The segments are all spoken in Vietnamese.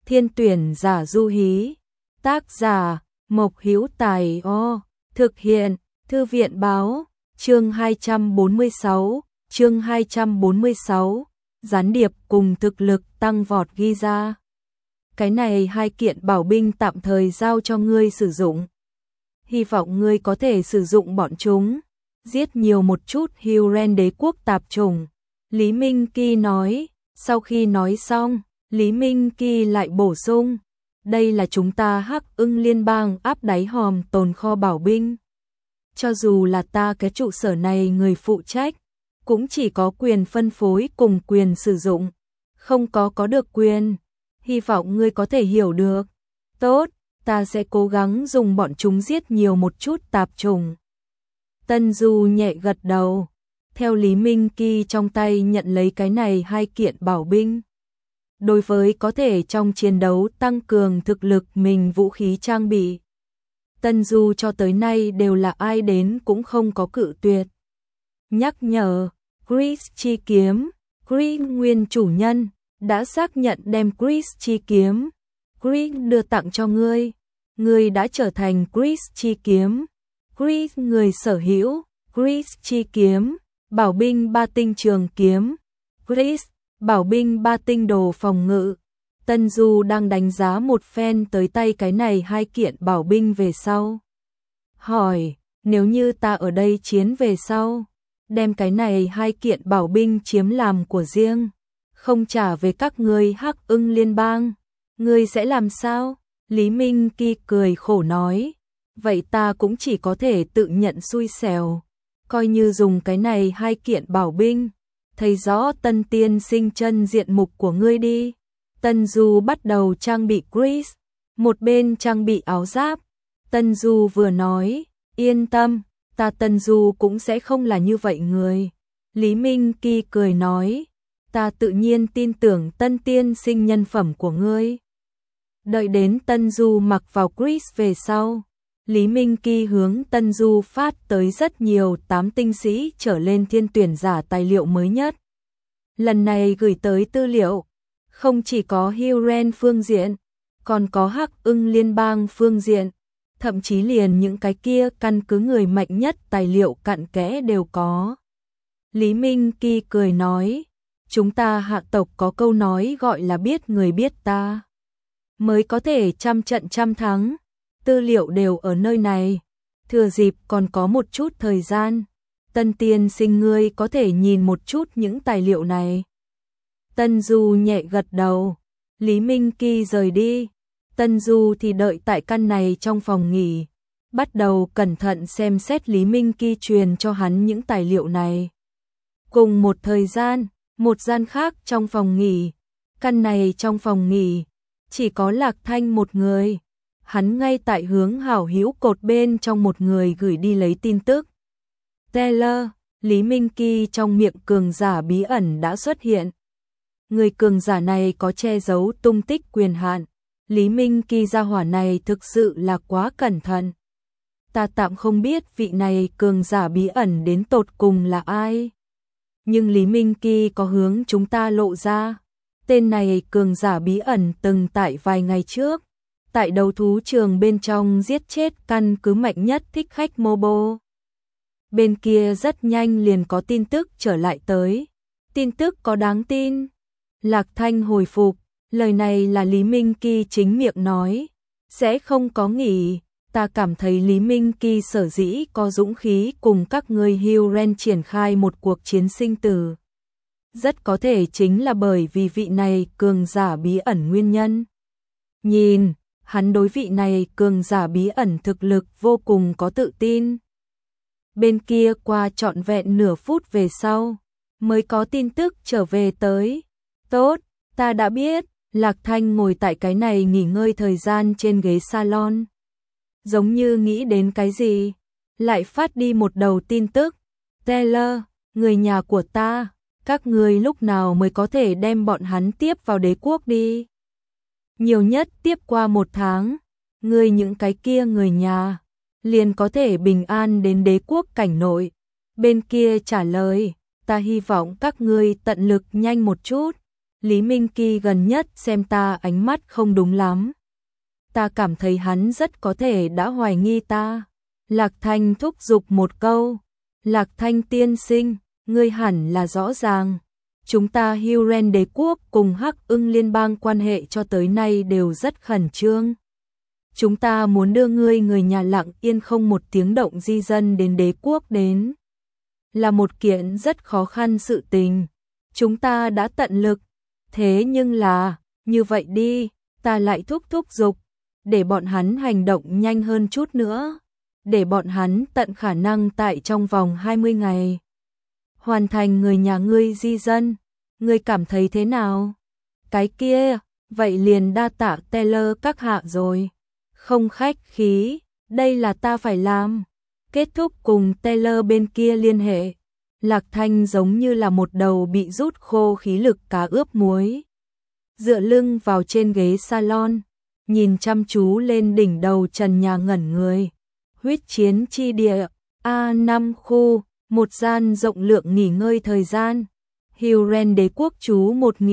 Thiên tuyển giả Du Hí. Tác giả Mộc Hữu Tài. Thực hiện Thư viện báo. Chương 246. Chương 246. Gián điệp cùng thực lực tăng vọt ghi ra. Cái này 2 kiện bảo binh tạm thời giao cho ngươi sử dụng. Hy vọng ngươi có thể sử dụng bọn chúng, giết nhiều một chút Huron đế quốc tạp chủng. Lý Minh Kỳ nói. Sau khi nói xong, Lý Minh Kỳ lại bổ sung, đây là chúng ta Hắc Ưng liên bang áp đáy hòm tồn kho bảo binh. Cho dù là ta cái trụ sở này người phụ trách, cũng chỉ có quyền phân phối cùng quyền sử dụng, không có được quyền. Hy vọng ngươi có thể hiểu được. Tốt, ta sẽ cố gắng dùng bọn chúng giết nhiều một chút tạp chủng. Tân Du nhẹ gật đầu, theo Lý Minh Kỳ trong tay nhận lấy cái này 2 kiện bảo binh. Đối với có thể trong chiến đấu tăng cường thực lực mình vũ khí trang bị, Tân Du cho tới nay đều là ai đến cũng không có cự tuyệt. Nhắc nhở, Chris chi kiếm, Chris nguyên chủ nhân, đã xác nhận đem Chris chi kiếm, Chris đưa tặng cho ngươi. Ngươi đã trở thành Chris chi kiếm, Chris người sở hữu, Chris chi kiếm, bảo binh 3 tinh trường kiếm, Chris, bảo binh 3 tinh đồ phòng ngự. Tân Du đang đánh giá một phen tới tay cái này 2 kiện bảo binh về sau. Hỏi, nếu như ta ở đây chiến về sau, đem cái này 2 kiện bảo binh chiếm làm của riêng, không trả về các ngươi Hắc Ưng liên bang, ngươi sẽ làm sao? Lý Minh Kỳ cười khổ nói, vậy ta cũng chỉ có thể tự nhận xui xẻo, coi như dùng cái này 2 kiện bảo binh, thấy rõ Tân tiên sinh chân diện mục của ngươi đi. Tân Du bắt đầu trang bị Chris, một bên trang bị áo giáp. Tân Du vừa nói, yên tâm, ta Tân Du cũng sẽ không là như vậy người. Lý Minh Kỳ cười nói, ta tự nhiên tin tưởng Tân tiên sinh nhân phẩm của ngươi. Đợi đến Tân Du mặc vào Chris về sau, Lý Minh Kỳ hướng Tân Du phát tới rất nhiều 8 tinh sĩ trở lên thiên tuyển giả tài liệu mới nhất. Lần này gửi tới tư liệu, không chỉ có Huron phương diện, còn có Hắc Ưng liên bang phương diện, thậm chí liền những cái kia căn cứ người mạnh nhất tài liệu cặn kẽ đều có. Lý Minh Kỳ cười nói, chúng ta Hạ tộc có câu nói gọi là biết người biết ta, mới có thể trăm trận trăm thắng, tư liệu đều ở nơi này, thừa dịp còn có một chút thời gian, Tân tiên sinh ngươi có thể nhìn một chút những tài liệu này. Tân Du nhẹ gật đầu, Lý Minh Kỳ rời đi, Tân Du thì đợi tại căn này trong phòng nghỉ, bắt đầu cẩn thận xem xét Lý Minh Kỳ truyền cho hắn những tài liệu này. Cùng một thời gian, một gian khác trong phòng nghỉ, căn này trong phòng nghỉ, chỉ có Lạc Thanh một người, hắn ngay tại hướng hảo hữu cột bên trong một người gửi đi lấy tin tức. Taylor, Lý Minh Kỳ trong miệng cường giả bí ẩn đã xuất hiện. Người cường giả này có che giấu tung tích quyền hạn, Lý Minh Kỳ gia hỏa này thực sự là quá cẩn thận. Ta tạm không biết vị này cường giả bí ẩn đến tột cùng là ai, nhưng Lý Minh Kỳ có hướng chúng ta lộ ra. Tên này cường giả bí ẩn từng tại vài ngày trước, tại đấu thú trường bên trong giết chết căn cứ mạnh nhất Thích Khách Mobile. Bên kia rất nhanh liền có tin tức trở lại tới. Tin tức có đáng tin. Lạc Thanh hồi phục, lời này là Lý Minh Kỳ chính miệng nói, sẽ không có nghỉ. Ta cảm thấy Lý Minh Kỳ sở dĩ có dũng khí cùng các ngươi Huron triển khai một cuộc chiến sinh tử, rất có thể chính là bởi vì vị này cường giả bí ẩn nguyên nhân. Nhìn, hắn đối vị này cường giả bí ẩn thực lực vô cùng có tự tin. Bên kia qua trọn vẹn nửa phút về sau, mới có tin tức trở về tới. Tốt, ta đã biết. Lạc Thanh ngồi tại cái này nghỉ ngơi thời gian trên ghế salon, giống như nghĩ đến cái gì, lại phát đi một đầu tin tức. Taylor, người nhà của ta, các ngươi lúc nào mới có thể đem bọn hắn tiếp vào đế quốc đi? Nhiều nhất tiếp qua 1 tháng, ngươi những cái kia người nhà liền có thể bình an đến đế quốc cảnh nội. Bên kia trả lời, ta hy vọng các ngươi tận lực nhanh một chút, Lý Minh Kỳ gần nhất xem ta ánh mắt không đúng lắm. Ta cảm thấy hắn rất có thể đã hoài nghi ta. Lạc Thanh thúc giục một câu. Lạc Thanh tiên sinh, ngươi hẳn là rõ ràng. Chúng ta Hyrule đế quốc cùng Hắc Ưng liên bang quan hệ cho tới nay đều rất khẩn trương. Chúng ta muốn đưa ngươi người nhà lặng yên không một tiếng động di dân đến đế quốc đến. Là một kiện rất khó khăn sự tình. Chúng ta đã tận lực. Thế nhưng là, như vậy đi, ta lại thúc giục. Để bọn hắn hành động nhanh hơn chút nữa. Để bọn hắn tận khả năng tại trong vòng 20 ngày. Hoàn thành người nhà ngươi di dân. Ngươi cảm thấy thế nào? Cái kia, vậy liền đa tạ Taylor các hạ rồi. Không khách khí, đây là ta phải làm. Kết thúc cùng Taylor bên kia liên hệ. Lạc Thanh giống như là một đầu bị rút khô khí lực cá ướp muối. Dựa lưng vào trên ghế salon, nhìn chăm chú lên đỉnh đầu trần nhà ngẩn người. Huyết chiến chi địa, A5 khu, một gian rộng lượng nghỉ ngơi thời gian. Hyrule đế quốc chú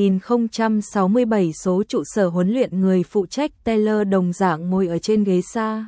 1067 số trụ sở huấn luyện người phụ trách Taylor đồng dạng ngồi ở trên ghế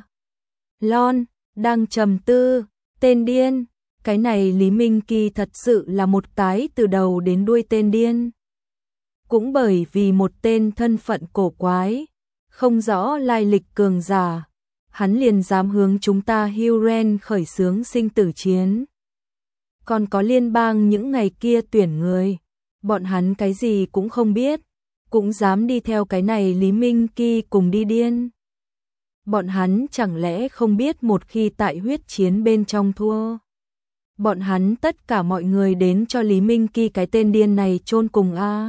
salon, đang trầm tư, tên điên. Cái này Lý Minh Kỳ thật sự là một cái từ đầu đến đuôi tên điên. Cũng bởi vì một tên thân phận cổ quái, không rõ lai lịch cường giả, hắn liền dám hướng chúng ta Hyrule khởi xướng sinh tử chiến. Còn có liên bang những ngày kia tuyển người, bọn hắn cái gì cũng không biết, cũng dám đi theo cái này Lý Minh Kỳ cùng đi điên. Bọn hắn chẳng lẽ không biết một khi tại huyết chiến bên trong thua, bọn hắn tất cả mọi người đến cho Lý Minh Kỳ cái tên điên này chôn cùng a.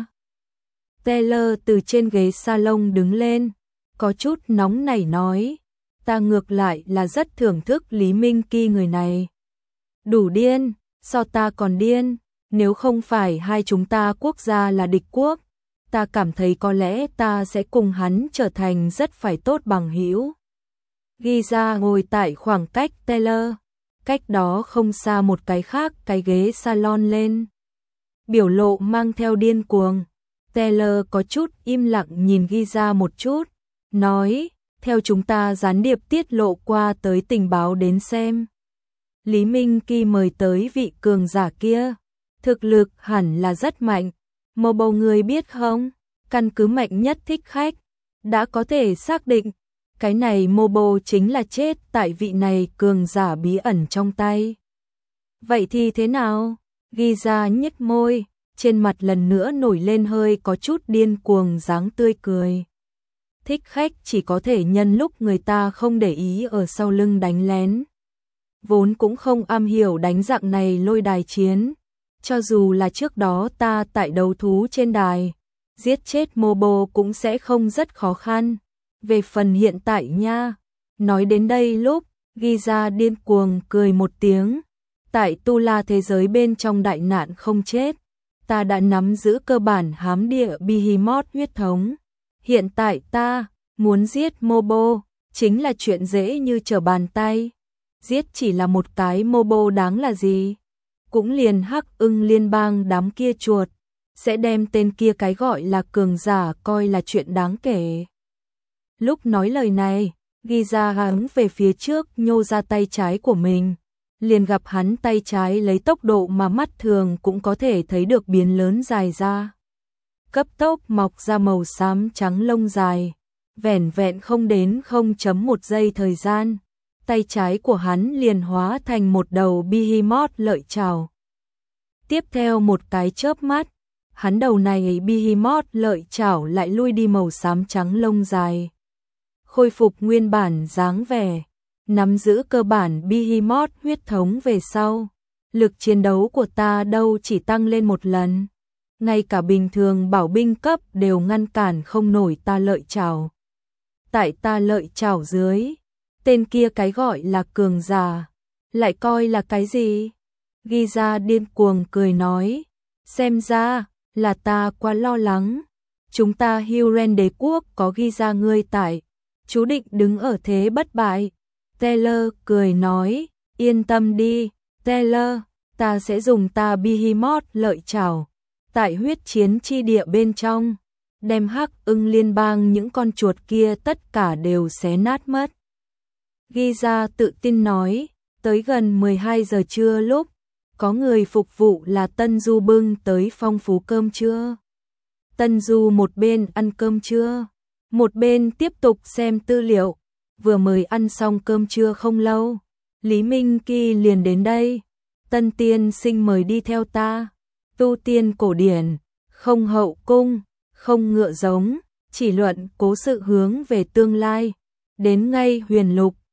Taylor từ trên ghế salon đứng lên, có chút nóng nảy nói, ta ngược lại là rất thưởng thức Lý Minh Kỳ người này. Đủ điên, so ta còn điên, nếu không phải hai chúng ta quốc gia là địch quốc, ta cảm thấy có lẽ ta sẽ cùng hắn trở thành rất phải tốt bằng hữu. Ghi ra ngồi tại khoảng cách Taylor, cách đó không xa một cái khác cái ghế salon lên. Biểu lộ mang theo điên cuồng. Taylor có chút im lặng nhìn ghi ra một chút, nói, theo chúng ta gián điệp tiết lộ qua tới tình báo đến xem. Lý Minh Kỳ mời tới vị cường giả kia, thực lực hẳn là rất mạnh, một bầu người biết không, căn cứ mạnh nhất thích khách, đã có thể xác định, cái này Mobo chính là chết tại vị này cường giả bí ẩn trong tay. Vậy thì thế nào? Ghi ra nhếch môi, trên mặt lần nữa nổi lên hơi có chút điên cuồng dáng tươi cười. Thích khách chỉ có thể nhân lúc người ta không để ý ở sau lưng đánh lén. Vốn cũng không am hiểu đánh dạng này lôi đài chiến. Cho dù là trước đó ta tại đấu thú trên đài, giết chết Mobo cũng sẽ không rất khó khăn. Về phần hiện tại nha, nói đến đây lúc, ghi ra điên cuồng cười một tiếng. Tại Tu La thế giới bên trong đại nạn không chết, ta đã nắm giữ cơ bản hám địa Behemoth huyết thống. Hiện tại ta muốn giết Mobo, chính là chuyện dễ như trở bàn tay. Giết chỉ là một cái Mobo đáng là gì? Cũng liền Hắc Ưng liên bang đám kia chuột, sẽ đem tên kia cái gọi là cường giả coi là chuyện đáng kể. Lúc nói lời này, ghi ra hướng về phía trước nhô ra tay trái của mình. Liền gặp hắn tay trái lấy tốc độ mà mắt thường cũng có thể thấy được biến lớn dài ra. Cấp tốc mọc ra màu xám trắng lông dài, vẻn vẹn không đến 0.1 giây thời gian. Tay trái của hắn liền hóa thành một đầu Behemoth lợi chảo. Tiếp theo một cái chớp mắt, hắn đầu này Behemoth lợi chảo lại lui đi màu xám trắng lông dài. Khôi phục nguyên bản dáng vẻ, nắm giữ cơ bản Behemoth huyết thống về sau. Lực chiến đấu của ta đâu chỉ tăng lên một lần. Ngay cả bình thường bảo binh cấp đều ngăn cản không nổi ta lợi chảo. Tại ta lợi chảo dưới, tên kia cái gọi là cường giả, lại coi là cái gì? Ghi ra điên cuồng cười nói, xem ra là ta quá lo lắng. Chúng ta Hyrule đế quốc có ghi ra ngươi tại, chú định đứng ở thế bất bại. Taylor cười nói, yên tâm đi, Taylor, ta sẽ dùng ta Behemoth lợi chảo, tại huyết chiến chi địa bên trong, đem Hắc Ưng liên bang những con chuột kia tất cả đều xé nát mất. Ghi ra tự tin nói, tới gần 12 giờ trưa lúc, có người phục vụ là Tân Du bưng tới phong phú cơm trưa. Tân Du một bên ăn cơm trưa, một bên tiếp tục xem tư liệu, vừa mới ăn xong cơm trưa không lâu, Lý Minh Kỳ liền đến đây. Tân tiên sinh mời đi theo ta, tu tiên cổ điển, không hậu cung, không ngựa giống, chỉ luận cố sự hướng về tương lai, đến ngay huyền lục,